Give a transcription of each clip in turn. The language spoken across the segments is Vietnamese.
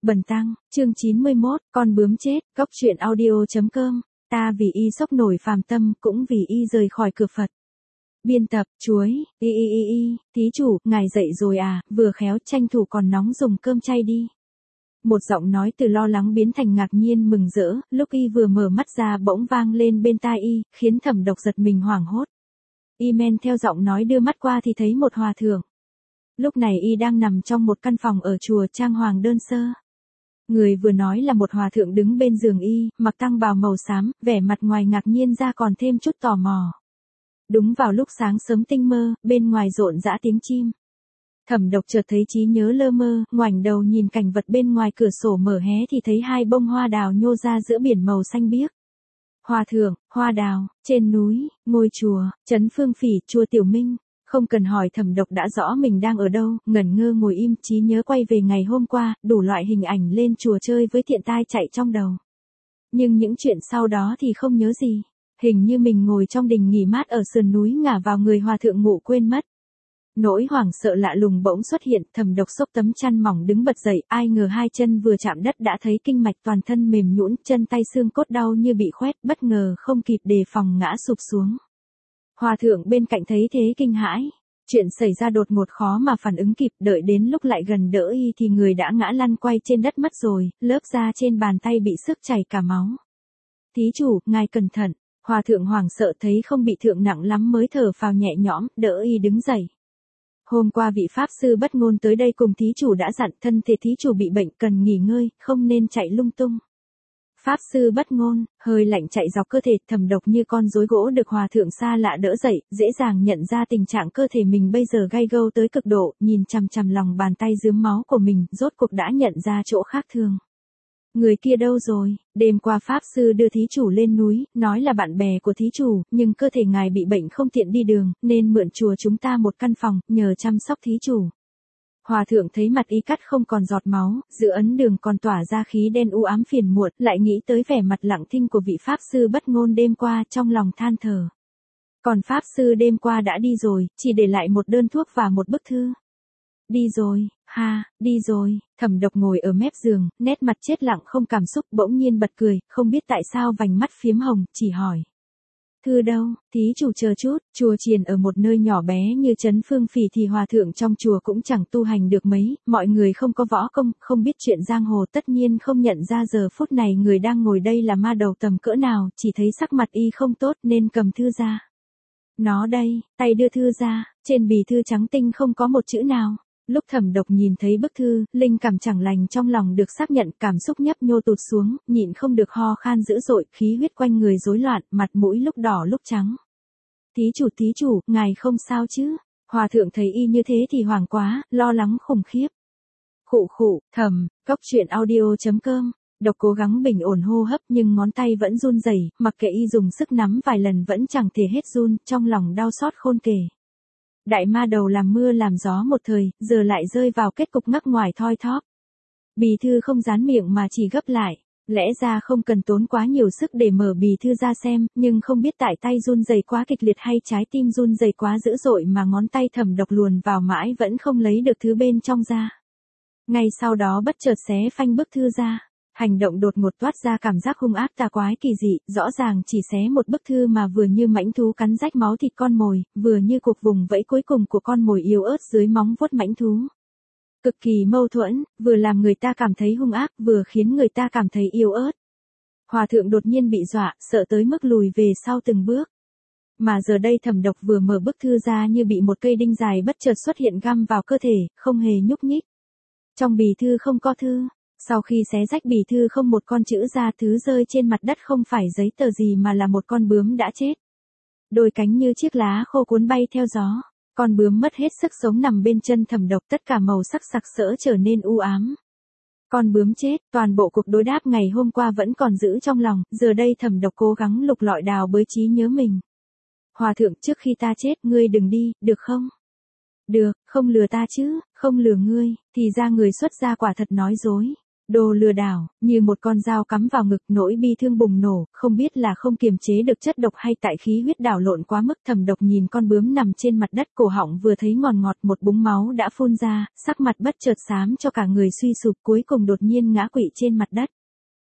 Bần tăng, chương 91, con bướm chết, góc truyện audio.com, ta vì y sốc nổi phàm tâm, cũng vì y rời khỏi cửa Phật. Biên tập, chuối, thí chủ, ngài dậy rồi à, vừa khéo tranh thủ còn nóng dùng cơm chay đi. Một giọng nói từ lo lắng biến thành ngạc nhiên mừng rỡ, lúc y vừa mở mắt ra bỗng vang lên bên tai y, khiến Thẩm Độc giật mình hoảng hốt. Y men theo giọng nói đưa mắt qua thì thấy một hòa thượng. Lúc này y đang nằm trong một căn phòng ở chùa trang hoàng đơn sơ. Người vừa nói là một hòa thượng đứng bên giường y, mặc tang bào màu xám, vẻ mặt ngoài ngạc nhiên ra còn thêm chút tò mò. Đúng vào lúc sáng sớm tinh mơ, bên ngoài rộn rã tiếng chim. Thẩm Độc chợt thấy trí nhớ lơ mơ, ngoảnh đầu nhìn cảnh vật bên ngoài cửa sổ mở hé thì thấy hai bông hoa đào nhô ra giữa biển màu xanh biếc. Hòa thượng, hoa đào, trên núi, ngôi chùa, trấn Phương Phỉ, chùa Tiểu Minh. Không cần hỏi Thẩm Độc đã rõ mình đang ở đâu, ngẩn ngơ ngồi im, trí nhớ quay về ngày hôm qua, đủ loại hình ảnh lên chùa chơi với thiện tai chạy trong đầu. Nhưng những chuyện sau đó thì không nhớ gì. Hình như mình ngồi trong đình nghỉ mát ở sườn núi ngả vào người hòa thượng ngủ quên mất. Nỗi hoảng sợ lạ lùng bỗng xuất hiện, Thẩm Độc xốc tấm chăn mỏng đứng bật dậy, ai ngờ hai chân vừa chạm đất đã thấy kinh mạch toàn thân mềm nhũn, chân tay xương cốt đau như bị khoét, bất ngờ không kịp đề phòng ngã sụp xuống. Hòa thượng bên cạnh thấy thế kinh hãi. Chuyện xảy ra đột ngột khó mà phản ứng kịp, đợi đến lúc lại gần đỡ y thì người đã ngã lăn quay trên đất mất rồi, lớp da trên bàn tay bị xước chảy cả máu. Thí chủ, ngài cẩn thận. Hòa thượng hoảng sợ thấy không bị thương nặng lắm mới thở phào nhẹ nhõm, đỡ y đứng dậy. Hôm qua vị pháp sư Bất Ngôn tới đây cùng thí chủ đã dặn thân thể thí chủ bị bệnh cần nghỉ ngơi, không nên chạy lung tung. Pháp sư Bất Ngôn, hơi lạnh chạy dọc cơ thể, Thẩm Độc như con rối gỗ được hòa thượng xa lạ đỡ dậy, dễ dàng nhận ra tình trạng cơ thể mình bây giờ gay gâu tới cực độ, nhìn chằm chằm lòng bàn tay rướm máu của mình, rốt cuộc đã nhận ra chỗ khác thường. Người kia đâu rồi? Đêm qua pháp sư đưa thí chủ lên núi, nói là bạn bè của thí chủ, nhưng cơ thể ngài bị bệnh không tiện đi đường, nên mượn chùa chúng ta một căn phòng, nhờ chăm sóc thí chủ. Hòa thượng thấy mặt y cắt không còn giọt máu, giữa ấn đường còn tỏa ra khí đen u ám phiền muộn, lại nghĩ tới vẻ mặt lặng thinh của vị pháp sư Bất Ngôn đêm qua, trong lòng than thở. Còn pháp sư đêm qua đã đi rồi, chỉ để lại một đơn thuốc và một bức thư. Đi rồi, đi rồi. Thẩm Độc ngồi ở mép giường, nét mặt chết lặng không cảm xúc, bỗng nhiên bật cười, không biết tại sao vành mắt phiếm hồng, chỉ hỏi. Thư đâu? Thí chủ chờ chút, chùa chiền ở một nơi nhỏ bé như trấn Phương Phỉ thì hòa thượng trong chùa cũng chẳng tu hành được mấy, mọi người không có võ công, không biết chuyện giang hồ, tất nhiên không nhận ra giờ phút này người đang ngồi đây là ma đầu tầm cỡ nào, chỉ thấy sắc mặt y không tốt nên cầm thư ra. Nó đây, tay đưa thư ra, trên bì thư trắng tinh không có một chữ nào. Lúc Thẩm Độc nhìn thấy bức thư, linh cảm chẳng lành trong lòng được xác nhận, cảm xúc nhấp nhô tụt xuống, nhịn không được ho khan dữ dội, khí huyết quanh người rối loạn, mặt mũi lúc đỏ lúc trắng. Thí chủ, ngài không sao chứ? Hòa thượng thấy y như thế thì hoảng quá, lo lắng khủng khiếp. Khụ, góc truyện audio.com. Độc cố gắng bình ổn hô hấp nhưng ngón tay vẫn run rẩy, mặc kệ y dùng sức nắm vài lần vẫn chẳng thể hết run, trong lòng đau xót khôn kể. Đại ma đầu làm mưa làm gió một thời, giờ lại rơi vào kết cục ngắc ngoài thoi thóp. Bì thư không dán miệng mà chỉ gấp lại. Lẽ ra không cần tốn quá nhiều sức để mở bì thư ra xem, nhưng không biết tại tay run rẩy quá kịch liệt hay trái tim run rẩy quá dữ dội mà ngón tay Thẩm Độc luồn vào mãi vẫn không lấy được thứ bên trong ra. Ngay sau đó bất chợt xé phanh bức thư ra. Hành động đột ngột toát ra cảm giác hung ác tà quái kỳ dị, rõ ràng chỉ xé một bức thư mà vừa như mãnh thú cắn rách máu thịt con mồi, vừa như cuộc vùng vẫy cuối cùng của con mồi yếu ớt dưới móng vuốt mãnh thú. Cực kỳ mâu thuẫn, vừa làm người ta cảm thấy hung ác, vừa khiến người ta cảm thấy yếu ớt. Hòa thượng đột nhiên bị dọa, sợ tới mức lùi về sau từng bước. Mà giờ đây Thẩm Độc vừa mở bức thư ra như bị một cây đinh dài bất chợt xuất hiện găm vào cơ thể, không hề nhúc nhích. Trong bì thư không có thư. Sau khi xé rách bì thư không một con chữ ra, thứ rơi trên mặt đất không phải giấy tờ gì mà là một con bướm đã chết. Đôi cánh như chiếc lá khô cuốn bay theo gió. Con bướm mất hết sức sống nằm bên chân Thẩm Độc, tất cả màu sắc sặc sỡ trở nên u ám. Con bướm chết, toàn bộ cuộc đối đáp ngày hôm qua vẫn còn giữ trong lòng, giờ đây Thẩm Độc cố gắng lục lọi đào bới trí nhớ mình. Hòa thượng, trước khi ta chết, ngươi đừng đi, được không? Được, không lừa ta chứ, không lừa ngươi, thì ra người xuất gia quả thật nói dối. Đồ lừa đảo, như một con dao cắm vào ngực, nỗi bi thương bùng nổ, không biết là không kiềm chế được chất độc hay tại khí huyết đảo lộn quá mức. Thẩm Độc nhìn con bướm nằm trên mặt đất, cổ họng vừa thấy ngọt ngọt, một búng máu đã phun ra, sắc mặt bất chợt xám cho cả người suy sụp, cuối cùng đột nhiên ngã quỵ trên mặt đất.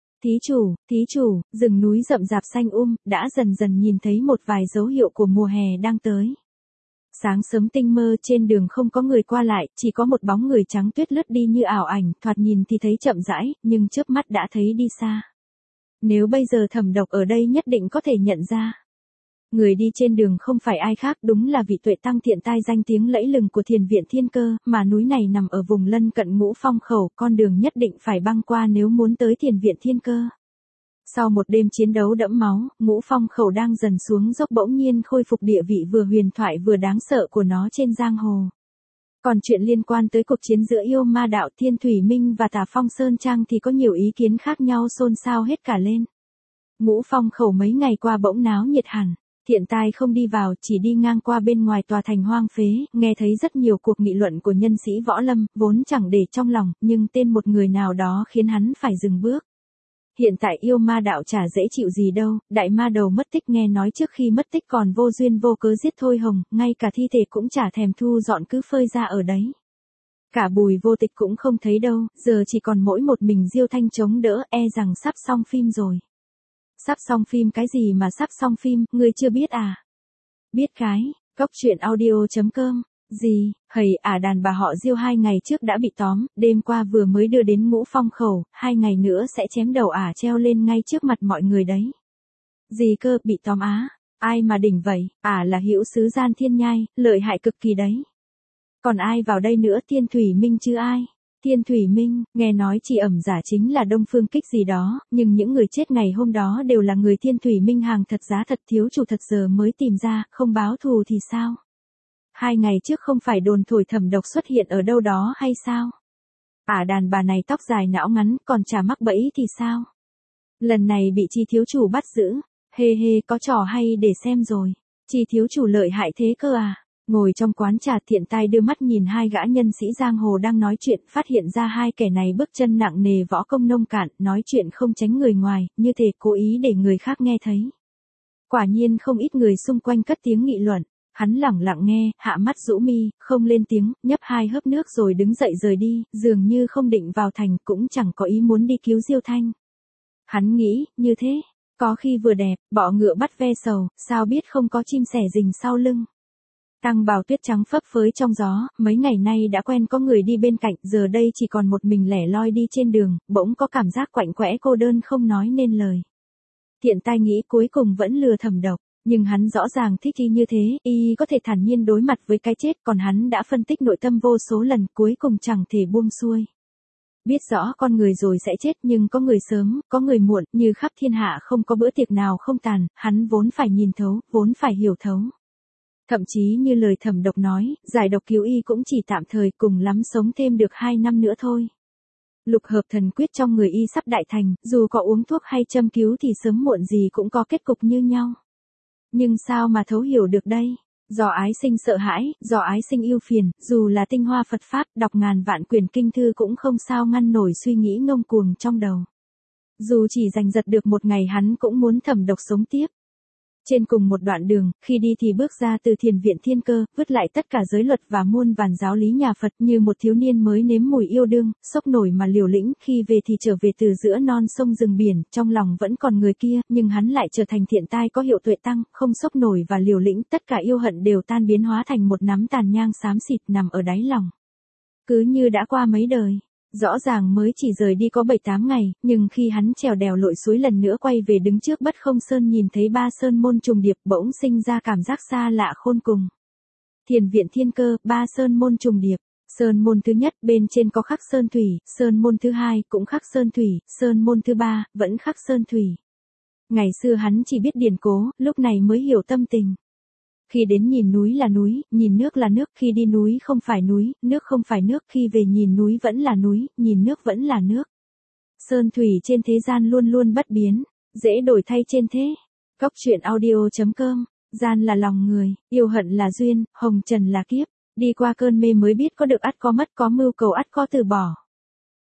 Thí chủ, rừng núi rậm rạp xanh đã dần dần nhìn thấy một vài dấu hiệu của mùa hè đang tới. Sáng sớm tinh mơ, trên đường không có người qua lại, chỉ có một bóng người trắng tuyết lướt đi như ảo ảnh, thoạt nhìn thì thấy chậm rãi, nhưng chớp mắt đã thấy đi xa. Nếu bây giờ Thẩm Độc ở đây nhất định có thể nhận ra. Người đi trên đường không phải ai khác, đúng là vị tuệ tăng thiện tai danh tiếng lẫy lừng của Thiền viện Thiên Cơ, mà núi này nằm ở vùng lân cận Ngũ Phong Khẩu, con đường nhất định phải băng qua nếu muốn tới Thiền viện Thiên Cơ. Sau một đêm chiến đấu đẫm máu, Ngũ Phong Khẩu đang dần xuống dốc, bỗng nhiên khôi phục địa vị vừa huyền thoại vừa đáng sợ của nó trên giang hồ. Còn chuyện liên quan tới cuộc chiến giữa Yêu Ma Đạo, Thiên Thủy Minh và Tà Phong Sơn Trang thì có nhiều ý kiến khác nhau xôn xao hết cả lên. Ngũ Phong Khẩu mấy ngày qua bỗng náo nhiệt hẳn. Thiện Tai không đi vào, chỉ đi ngang qua bên ngoài tòa thành hoang phế, nghe thấy rất nhiều cuộc nghị luận của nhân sĩ võ lâm, vốn chẳng để trong lòng, nhưng tên một người nào đó khiến hắn phải dừng bước. Hiện tại Yêu Ma Đạo chả dễ chịu gì đâu, đại ma đầu mất tích, nghe nói trước khi mất tích còn vô duyên vô cớ giết Thôi Hồng, ngay cả thi thể cũng chả thèm thu dọn, cứ phơi ra ở đấy. Cả Bùi Vô Tịch cũng không thấy đâu, giờ chỉ còn mỗi một mình Diêu Thanh chống đỡ, e rằng sắp xong phim rồi. Sắp xong phim cái gì mà sắp xong phim, ngươi chưa biết à? Biết cái, cóc truyện audio.com. Gì, đàn bà họ Diêu 2 ngày trước đã bị tóm, đêm qua vừa mới đưa đến Ngũ Phong Khẩu, 2 ngày nữa sẽ chém đầu treo lên ngay trước mặt mọi người đấy. Gì cơ, bị tóm á? Ai mà đỉnh vậy, là hữu sứ Gian Thiên Nhai, lợi hại cực kỳ đấy. Còn ai vào đây nữa, Thiên Thủy Minh chứ ai? Thiên Thủy Minh, nghe nói chị ẩm giả chính là Đông Phương Kích gì đó, nhưng những người chết ngày hôm đó đều là người Thiên Thủy Minh, hàng thật giá thật, thiếu chủ thật giờ mới tìm ra, không báo thù thì sao? 2 ngày trước không phải đồn thổi Thẩm Độc xuất hiện ở đâu đó hay sao? Đàn bà này tóc dài não ngắn, còn chả mắc bẫy thì sao? Lần này bị Chi thiếu chủ bắt giữ, có trò hay để xem rồi. Chi thiếu chủ lợi hại thế cơ à? Ngồi trong quán trà, Thiện Tai đưa mắt nhìn 2 gã nhân sĩ giang hồ đang nói chuyện, phát hiện ra 2 kẻ này bước chân nặng nề, võ công nông cạn, nói chuyện không tránh người ngoài, như thể cố ý để người khác nghe thấy. Quả nhiên không ít người xung quanh cất tiếng nghị luận. Hắn lẳng lặng nghe, hạ mắt rũ mi, không lên tiếng, nhấp 2 hớp nước rồi đứng dậy rời đi, dường như không định vào thành, cũng chẳng có ý muốn đi cứu Diêu Thanh. Hắn nghĩ, như thế, có khi vừa đẹp, bọ ngựa bắt ve sầu, sao biết không có chim sẻ rình sau lưng. Tăng bào tuyết trắng phấp phới trong gió, mấy ngày nay đã quen có người đi bên cạnh, giờ đây chỉ còn một mình lẻ loi đi trên đường, bỗng có cảm giác quạnh quẽ cô đơn không nói nên lời. Thiện Tai nghĩ cuối cùng vẫn lừa Thẩm Độc. Nhưng hắn rõ ràng thích y như thế, y có thể thản nhiên đối mặt với cái chết, còn hắn đã phân tích nội tâm vô số lần, cuối cùng chẳng thể buông xuôi. Biết rõ con người rồi sẽ chết, nhưng có người sớm, có người muộn, như khắp thiên hạ không có bữa tiệc nào không tàn, hắn vốn phải nhìn thấu, vốn phải hiểu thấu. Thậm chí như lời Thẩm Độc nói, giải độc cứu y cũng chỉ tạm thời, cùng lắm sống thêm được 2 năm nữa thôi. Lục hợp thần quyết trong người y sắp đại thành, dù có uống thuốc hay châm cứu thì sớm muộn gì cũng có kết cục như nhau. Nhưng sao mà thấu hiểu được đây? Do ái sinh sợ hãi, do ái sinh ưu phiền, dù là tinh hoa Phật Pháp, đọc ngàn vạn quyển kinh thư cũng không sao ngăn nổi suy nghĩ ngông cuồng trong đầu. Dù chỉ giành giật được một ngày, hắn cũng muốn Thẩm Độc sống tiếp. Trên cùng một đoạn đường, khi đi thì bước ra từ Thiền viện Thiên Cơ, vứt lại tất cả giới luật và muôn vàn giáo lý nhà Phật, như một thiếu niên mới nếm mùi yêu đương, sốc nổi mà liều lĩnh, khi về thì trở về từ giữa non sông rừng biển, trong lòng vẫn còn người kia, nhưng hắn lại trở thành Thiện Tai có hiệu tuệ tăng, không sốc nổi và liều lĩnh, tất cả yêu hận đều tan biến hóa thành một nắm tàn nhang xám xịt nằm ở đáy lòng. Cứ như đã qua mấy đời. Rõ ràng mới chỉ rời đi có 7-8 ngày, nhưng khi hắn trèo đèo lội suối lần nữa quay về đứng trước Bất Không Sơn, nhìn thấy 3 sơn môn trùng điệp, bỗng sinh ra cảm giác xa lạ khôn cùng. Thiền viện Thiên Cơ, 3 sơn môn trùng điệp. Sơn môn thứ nhất bên trên có khắc sơn thủy, sơn môn thứ hai cũng khắc sơn thủy, sơn môn thứ ba vẫn khắc sơn thủy. Ngày xưa hắn chỉ biết điển cố, lúc này mới hiểu tâm tình. Khi đến nhìn núi là núi, nhìn nước là nước, khi đi núi không phải núi, nước không phải nước, khi về nhìn núi vẫn là núi, nhìn nước vẫn là nước. Sơn thủy trên thế gian luôn luôn bất biến, dễ đổi thay trên thế. Cóc truyện audio.com, gian là lòng người, yêu hận là duyên, hồng trần là kiếp, đi qua cơn mê mới biết có được ắt có mất, có mưu cầu ắt có từ bỏ.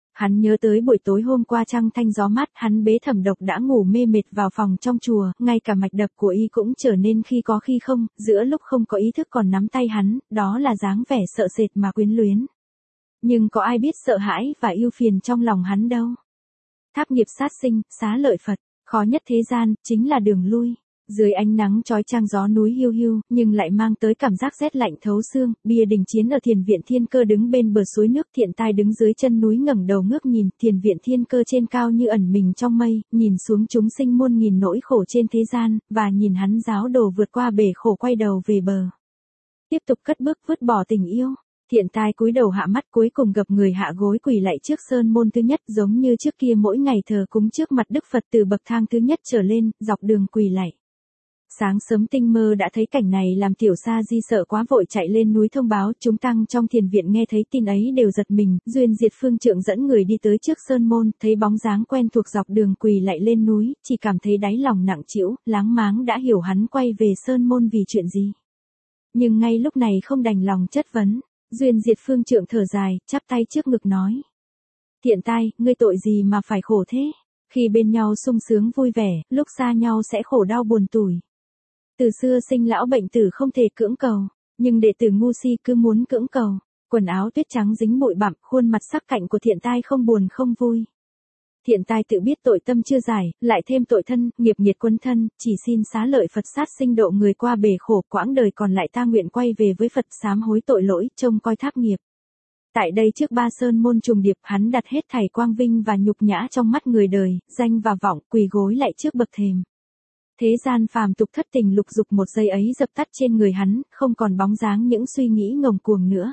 Hắn nhớ tới buổi tối hôm qua trăng thanh gió mát, hắn bế Thẩm Độc đã ngủ mê mệt vào phòng trong chùa, ngay cả mạch đập của y cũng trở nên khi có khi không, giữa lúc không có ý thức còn nắm tay hắn, đó là dáng vẻ sợ sệt mà quyến luyến. Nhưng có ai biết sợ hãi và yêu phiền trong lòng hắn đâu. Tháp nghiệp sát sinh, xá lợi Phật, khó nhất thế gian, chính là đường lui. Dưới ánh nắng chói chang gió núi hiu hiu, nhưng lại mang tới cảm giác rét lạnh thấu xương, bia đình chiến ở thiền viện Thiên Cơ đứng bên bờ suối nước, Thiện Tai đứng dưới chân núi ngẩng đầu ngước nhìn, thiền viện Thiên Cơ trên cao như ẩn mình trong mây, nhìn xuống chúng sinh muôn nghìn nỗi khổ trên thế gian, và nhìn hắn giáo đồ vượt qua bể khổ quay đầu về bờ. Tiếp tục cất bước vứt bỏ tình yêu. Thiện Tai cúi đầu hạ mắt cuối cùng gập người hạ gối quỳ lạy trước sơn môn thứ nhất, giống như trước kia mỗi ngày thờ cúng trước mặt Đức Phật từ bậc thang thứ nhất trở lên, dọc đường quỳ lạy. Sáng sớm tinh mơ đã thấy cảnh này làm Tiểu Sa Di sợ quá vội chạy lên núi thông báo, chúng tăng trong thiền viện nghe thấy tin ấy đều giật mình, Duyên Diệt Phương Trượng dẫn người đi tới trước sơn môn, thấy bóng dáng quen thuộc dọc đường quỳ lạy lên núi, chỉ cảm thấy đáy lòng nặng trĩu, láng máng đã hiểu hắn quay về sơn môn vì chuyện gì. Nhưng ngay lúc này không đành lòng chất vấn, Duyên Diệt Phương Trượng thở dài, chắp tay trước ngực nói: Thiện Tai, ngươi tội gì mà phải khổ thế? Khi bên nhau sung sướng vui vẻ, lúc xa nhau sẽ khổ đau buồn tủi. Từ xưa sinh lão bệnh tử không thể cưỡng cầu, nhưng đệ tử ngu si cứ muốn cưỡng cầu. Quần áo tuyết trắng dính bụi bặm, khuôn mặt sắc cạnh của Thiện Tai không buồn không vui. Thiện Tai tự biết tội tâm chưa giải, lại thêm tội thân, nghiệp nghiệt quân thân, chỉ xin xá lợi Phật sát sinh độ người qua bể khổ, quãng đời còn lại ta nguyện quay về với Phật sám hối tội lỗi, trông coi tháp nghiệp. Tại đây trước ba sơn môn trùng điệp, hắn đặt hết thảy quang vinh và nhục nhã trong mắt người đời, danh và vọng, quỳ gối lại trước bậc thềm. Thế gian phàm tục thất tình lục dục một giây ấy dập tắt trên người hắn, không còn bóng dáng những suy nghĩ ngông cuồng nữa.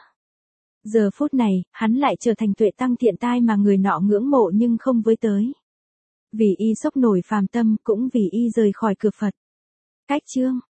Giờ phút này, hắn lại trở thành tuệ tăng Thiện Tai mà người nọ ngưỡng mộ nhưng không với tới. Vì y sốc nổi phàm tâm, cũng vì y rời khỏi cửa Phật. Cách chương